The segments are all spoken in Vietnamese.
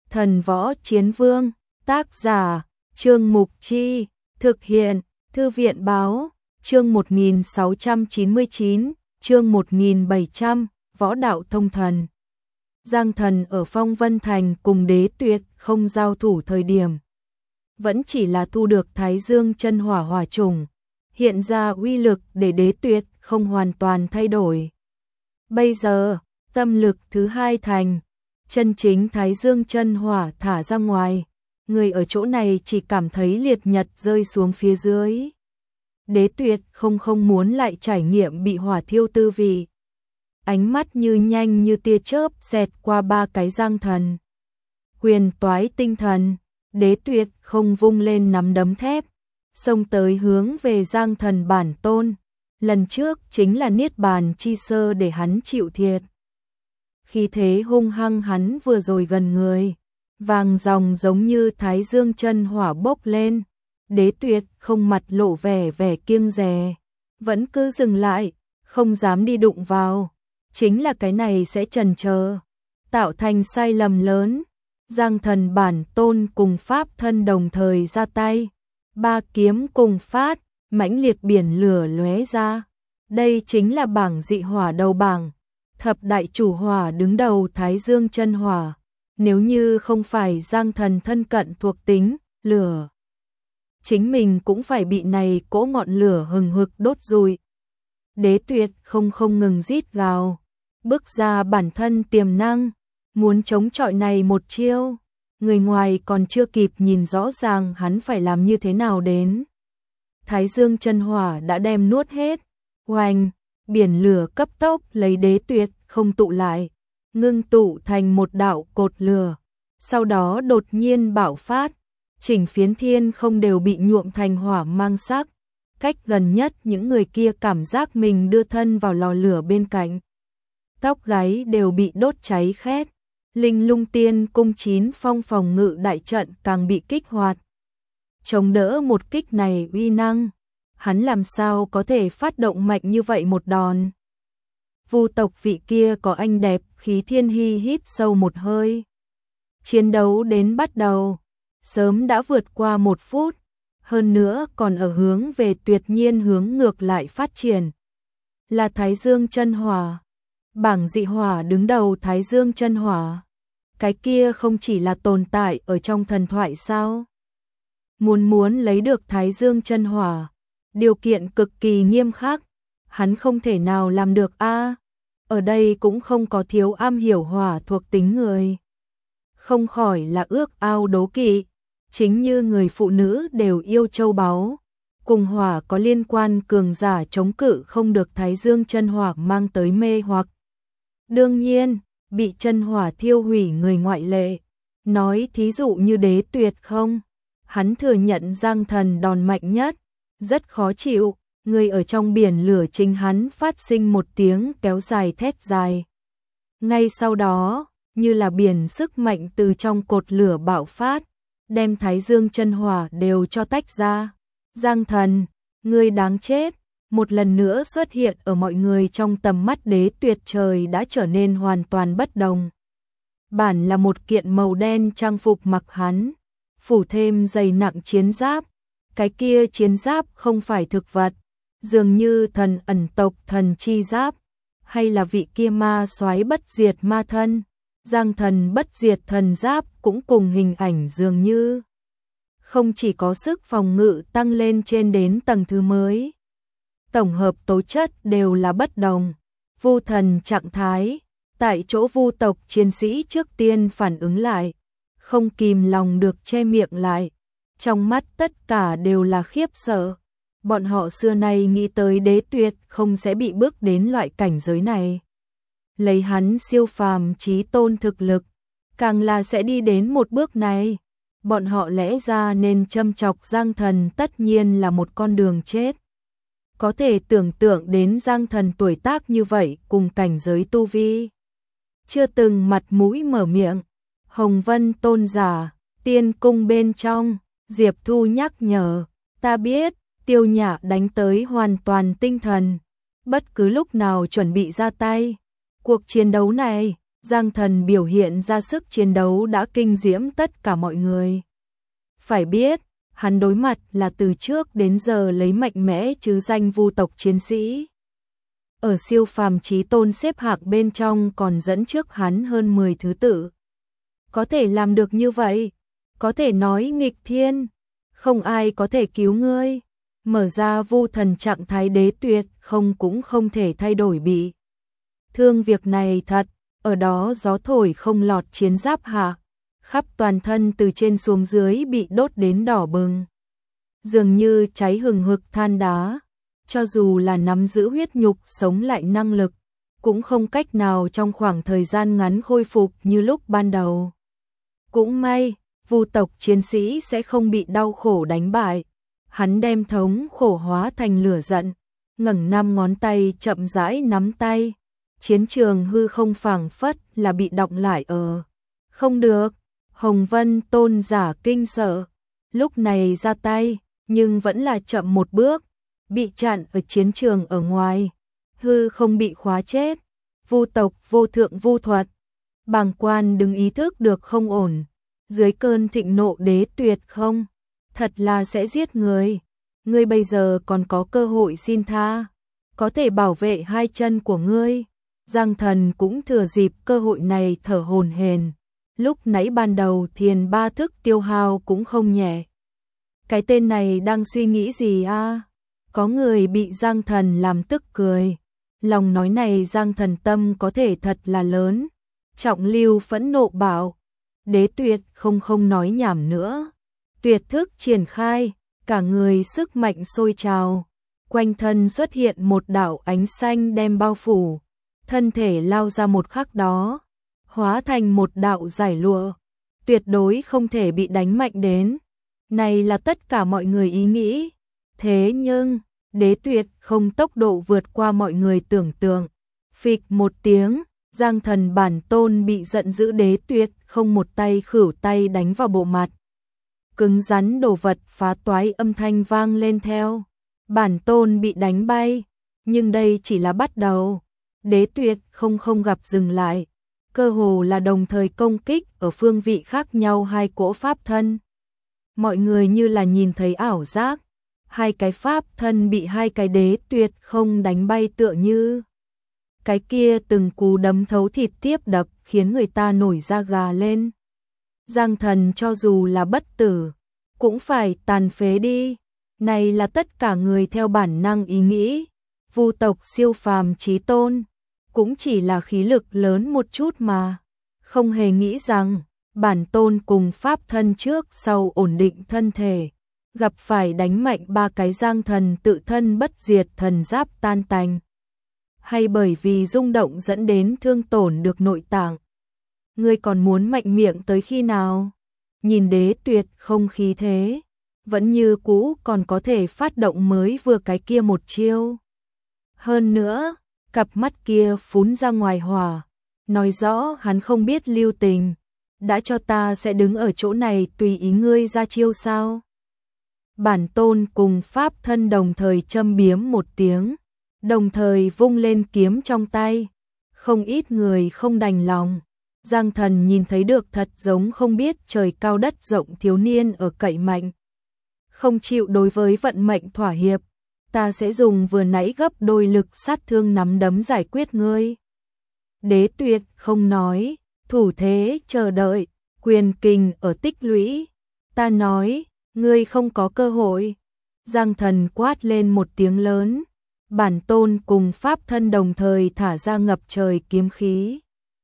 Thần Võ Chiến Vương, tác giả, Trương Mục Chi, thực hiện, Thư viện Báo, chương 1699, chương 1700, Võ Đạo Thông Thần. Giang Thần ở Phong Vân Thành cùng Đế Tuyệt không giao thủ thời điểm, vẫn chỉ là thu được Thái Dương chân hỏa hỏa chủng, hiện ra uy lực để Đế Tuyệt không hoàn toàn thay đổi. Bây giờ, tâm lực thứ hai thành, chân chính Thái Dương chân hỏa thả ra ngoài, người ở chỗ này chỉ cảm thấy liệt nhật rơi xuống phía dưới. Đế Tuyệt không muốn lại trải nghiệm bị hỏa thiêu tư vị. Ánh mắt như nhanh như tia chớp xẹt qua ba cái Giang Thần. Huyền toái tinh thần, Đế Tuyệt không vung lên nắm đấm thép, xông tới hướng về Giang Thần bản tôn. Lần trước chính là niết bàn chi sơ để hắn chịu thiệt. Khi thế hung hăng hắn vừa rồi gần người, vàng ròng giống như Thái Dương chân hỏa bốc lên. Đế Tuyệt không mặt lộ vẻ kiêng dè, vẫn cứ dừng lại, không dám đi đụng vào. Chính là cái này sẽ chần chờ, tạo thành sai lầm lớn. Giang Thần bản tôn cùng pháp thân đồng thời ra tay, ba kiếm cùng phát, mãnh liệt biển lửa lóe ra. Đây chính là bảng dị hỏa đầu bảng, thập đại chủ hỏa đứng đầu Thái Dương chân hỏa. Nếu như không phải Giang Thần thân cận thuộc tính lửa, chính mình cũng phải bị này cỗ ngọn lửa hừng hực đốt rụi. Đế Tuyệt không ngừng rít gào, bước ra bản thân tiềm năng, muốn chống chọi này một chiêu. Người ngoài còn chưa kịp nhìn rõ ràng hắn phải làm như thế nào đến. Thái Dương chân hỏa đã đem nuốt hết. Oanh, biển lửa cấp tốc lấy Đế Tuyệt không tụ lại, ngưng tụ thành một đạo cột lửa. Sau đó đột nhiên bạo phát, chỉnh phiến thiên không đều bị nhuộm thành hỏa mang sắc. Cách gần nhất những người kia cảm giác mình đưa thân vào lò lửa bên cạnh. Tóc gáy đều bị đốt cháy khét. Linh Lung Tiên cung 9 phong phòng ngự đại trận càng bị kích hoạt. Chống đỡ một kích này uy năng, hắn làm sao có thể phát động mạnh như vậy một đòn. Vu tộc vị kia có anh đẹp Khí Thiên Hy hít sâu một hơi. Chiến đấu đến bắt đầu, sớm đã vượt qua 1 phút, hơn nữa còn ở hướng về tuyệt nhiên hướng ngược lại phát triển. Là Thái Dương chân hỏa, bảng dị hỏa đứng đầu Thái Dương chân hỏa. Cái kia không chỉ là tồn tại ở trong thần thoại sao? Muốn lấy được Thái Dương chân hỏa, điều kiện cực kỳ nghiêm khắc, hắn không thể nào làm được a. Ở đây cũng không có thiếu am hiểu hỏa thuộc tính người. Không khỏi là ước ao đố kỵ, chính như người phụ nữ đều yêu châu báu, cùng hỏa có liên quan cường giả chống cự không được Thái Dương chân hỏa mang tới mê hoặc. Đương nhiên, bị chân hỏa thiêu hủy người ngoại lệ. Nói thí dụ như Đế Tuyệt không, hắn thừa nhận Giang Thần đòn mạnh nhất, rất khó chịu. Người ở trong biển lửa chính hắn phát sinh một tiếng kéo dài thét dài. Ngay sau đó, như là biển sức mạnh từ trong cột lửa bạo phát, đem Thái Dương chân hỏa đều cho tách ra. Giang Thần, ngươi đáng chết. Một lần nữa xuất hiện ở mọi người trong tầm mắt. Đế Tuyệt trời đã trở nên hoàn toàn bất đồng. Bản là một kiện màu đen trang phục mặc hắn, phủ thêm dày nặng chiến giáp. Cái kia chiến giáp không phải thực vật, dường như thần ẩn tộc thần chi giáp, hay là vị kia ma soái bất diệt ma thân. Giang Thần bất diệt thần giáp cũng cùng hình ảnh dường như. Không chỉ có sức phòng ngự tăng lên trên đến tầng thứ mới, tổng hợp tố chất đều là bất đồng. Vu thần trạng thái, tại chỗ vu tộc chiến sĩ trước tiên phản ứng lại, không kìm lòng được che miệng lại. Trong mắt tất cả đều là khiếp sợ. Bọn họ xưa nay nghĩ tới Đế Tuyệt không sẽ bị bước đến loại cảnh giới này. Lấy hắn siêu phàm chí tôn thực lực, càng là sẽ đi đến một bước này. Bọn họ lẽ ra nên châm chọc Giang Thần tất nhiên là một con đường chết. Có thể tưởng tượng đến Giang Thần tuổi tác như vậy cùng cảnh giới tu vi, chưa từng mặt mũi mở miệng. Hồng Vân tôn giả, tiên cung bên trong, Diệp Thu nhắc nhở, ta biết, Tiêu Nhã đánh tới hoàn toàn tinh thần, bất cứ lúc nào chuẩn bị ra tay. Cuộc chiến đấu này, Giang Thần biểu hiện ra sức chiến đấu đã kinh diễm tất cả mọi người. Phải biết, hắn đối mặt là từ trước đến giờ lấy mạnh mẽ chứ danh vu tộc chiến sĩ. Ở siêu phàm chí tôn xếp hạng bên trong còn dẫn trước hắn hơn 10 thứ tự. Có thể làm được như vậy, có thể nói nghịch thiên, không ai có thể cứu ngươi. Mở ra vu thần trạng thái đế tuyệt không cũng không thể thay đổi bị thương việc này thật, ở đó gió thổi không lọt chiến giáp hạ, khắp toàn thân từ trên xuống dưới bị đốt đến đỏ bừng. Dường như cháy hừng hực than đá, cho dù là nắm giữ huyết nhục sống lại năng lực, cũng không cách nào trong khoảng thời gian ngắn khôi phục như lúc ban đầu. Cũng may, vu tộc chiến sĩ sẽ không bị đau khổ đánh bại. Hắn đem thống khổ hóa thành lửa giận, ngẩng 5 ngón tay chậm rãi nắm tay. Chiến trường hư không phảng phất là bị đọng lại ở. Không được, Hồng Vân tôn giả kinh sợ. Lúc này ra tay, nhưng vẫn là chậm một bước, bị chặn ở chiến trường ở ngoài. Hư không bị khóa chết. Vu tộc vô thượng vu thuật. Bàng quan đứng ý thức được không ổn. Dưới cơn thịnh nộ đế tuyệt không? Thật là sẽ giết người. Ngươi bây giờ còn có cơ hội xin tha. Có thể bảo vệ hai chân của ngươi. Giang Thần cũng thừa dịp cơ hội này thở hổn hển. Lúc nãy ban đầu thiền ba thức tiêu hao cũng không nhẹ. Cái tên này đang suy nghĩ gì a? Có người bị Giang Thần làm tức cười. Lòng nói này Giang Thần tâm có thể thật là lớn. Trọng Lưu phẫn nộ bảo. Đế tuyệt không nói nhảm nữa. Tuyệt thức triển khai, cả người sức mạnh sôi trào. Quanh thân xuất hiện một đạo ánh xanh đem bao phủ. Thân thể lao ra một khắc đó, hóa thành một đạo giải lụa. Tuyệt đối không thể bị đánh mạnh đến. Này là tất cả mọi người ý nghĩ. Thế nhưng, đế tuyệt không tốc độ vượt qua mọi người tưởng tượng. Phịch một tiếng, Giang Thần bản tôn bị giận dữ đế tuyệt không một tay khửu tay đánh vào bộ mặt. Cứng rắn đồ vật phá toái âm thanh vang lên theo. Bản tôn bị đánh bay, nhưng đây chỉ là bắt đầu. Đế tuyệt không gặp dừng lại. Cơ hồ là đồng thời công kích ở phương vị khác nhau hai cỗ pháp thân. Mọi người như là nhìn thấy ảo giác. Hai cái pháp thân bị hai cái đế tuyệt không đánh bay tựa như. Cái kia từng cú đấm thấu thịt tiếp đập khiến người ta nổi da gà lên. Giang Thần cho dù là bất tử, cũng phải tàn phế đi. Này là tất cả người theo bản năng ý nghĩ. Vu tộc siêu phàm chí tôn, cũng chỉ là khí lực lớn một chút mà. Không hề nghĩ rằng, bản tôn cùng pháp thân trước sau ổn định thân thể. Gặp phải đánh mạnh ba cái Giang Thần tự thân bất diệt thần giáp tan tành. Hay bởi vì rung động dẫn đến thương tổn được nội tạng. Ngươi còn muốn mạnh miệng tới khi nào? Nhìn đế tuyệt không khí thế, vẫn như cũ còn có thể phát động mới vừa cái kia một chiêu. Hơn nữa, cặp mắt kia phún ra ngoài hỏa, nói rõ hắn không biết lưu tình. Đã cho ta sẽ đứng ở chỗ này tùy ý ngươi ra chiêu sao? Bản tôn cùng pháp thân đồng thời châm biếm một tiếng, đồng thời vung lên kiếm trong tay. Không ít người không đành lòng. Giang Thần nhìn thấy được thật giống không biết trời cao đất rộng thiếu niên ở cậy mạnh. Không chịu đối với vận mệnh thỏa hiệp. Ta sẽ dùng vừa nãy gấp đôi lực sát thương nắm đấm giải quyết ngươi. Đế tuyệt không nói, thủ thế chờ đợi, quyền kình ở tích lũy. Ta nói, ngươi không có cơ hội. Giang Thần quát lên một tiếng lớn. Bản tôn cùng pháp thân đồng thời thả ra ngập trời kiếm khí.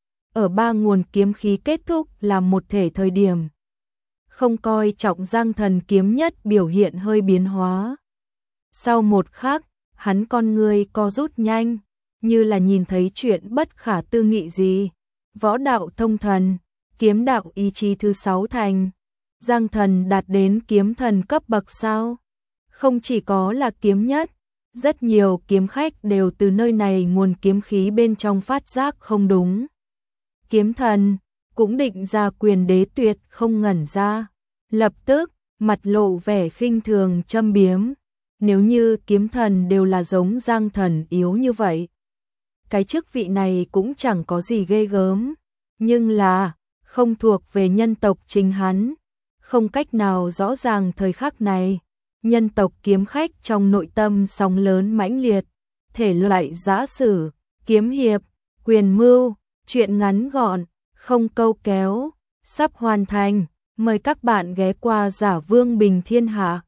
Ở ba nguồn kiếm khí kết thúc là một thể thời điểm. Không coi trọng Giang Thần kiếm nhất biểu hiện hơi biến hóa. Sau một khắc, hắn con người co rút nhanh, như là nhìn thấy chuyện bất khả tư nghị gì. Võ đạo thông thần, kiếm đạo ý chí thứ 6 thành. Giang Thần đạt đến kiếm thần cấp bậc sao? Không chỉ có là kiếm nhất, rất nhiều kiếm khách đều từ nơi này nguồn kiếm khí bên trong phát giác không đúng. Kiếm thần cũng định ra quyền đế tuyệt không ngẩn ra, lập tức mặt lộ vẻ khinh thường châm biếm. Nếu như kiếm thần đều là giống Giang Thần yếu như vậy, cái chức vị này cũng chẳng có gì ghê gớm. nhưng là không thuộc về nhân tộc chính hắn, không cách nào rõ ràng thời khắc này. Nhân tộc kiếm khách trong nội tâm sóng lớn mãnh liệt, thể loại giã sử, kiếm hiệp, quyền mưu, truyện ngắn gọn, không câu kéo, sắp hoàn thành. Mời các bạn ghé qua Giả Vương Bình Thiên Hạ.